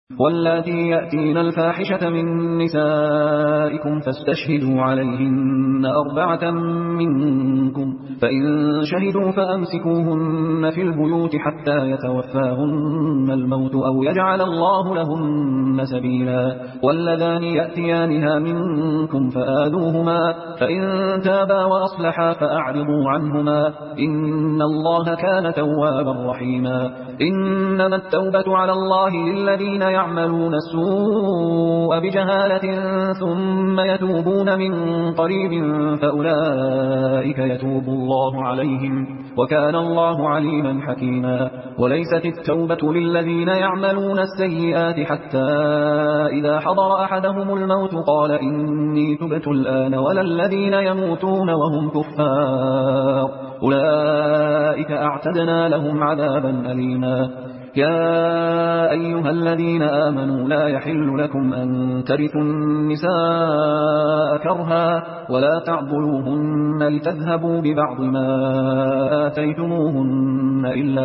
واللاتي يأتين الفاحشة من نسائكم فاستشهدوا عليهن 4 منكم، فإن شهدوا فأمسكوهن في البيوت حتى يتوفاهن الموت أو يجعل الله لهن سبيلا. واللذان يأتيانها منكم فآذوهما، فإن تابا وأصلحا فأعرضوا عنهما، إن الله كان توابا رحيما. إنما التوبة على الله للذين يعملون السوء بجهالة ثم يتوبون من قريب فأولئك يتوب الله عليهم، وكان الله عليما حكيما. وليست التوبة للذين يعملون السيئات حتى إذا حضر أحدهم الموت قال إني تبت الآن، ولا الذين يموتون وهم كفار أولئك أعتدنا لهم عذابا أليما. يا أيها الذين آمنوا لا يحل لكم أن ترثوا النساء كرها ولا تعضلوهن لتذهبوا ببعض ما آتيتموهن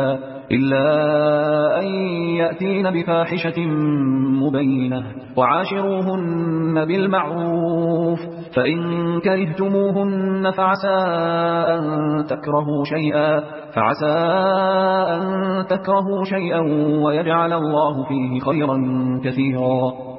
إلا أن يأتين بفاحشة مبينة، وعاشروهن بالمعروف، فإن كرهتموهن فعسى أن تكرهوا شيئا ويجعل الله فيه خيرا كثيرا.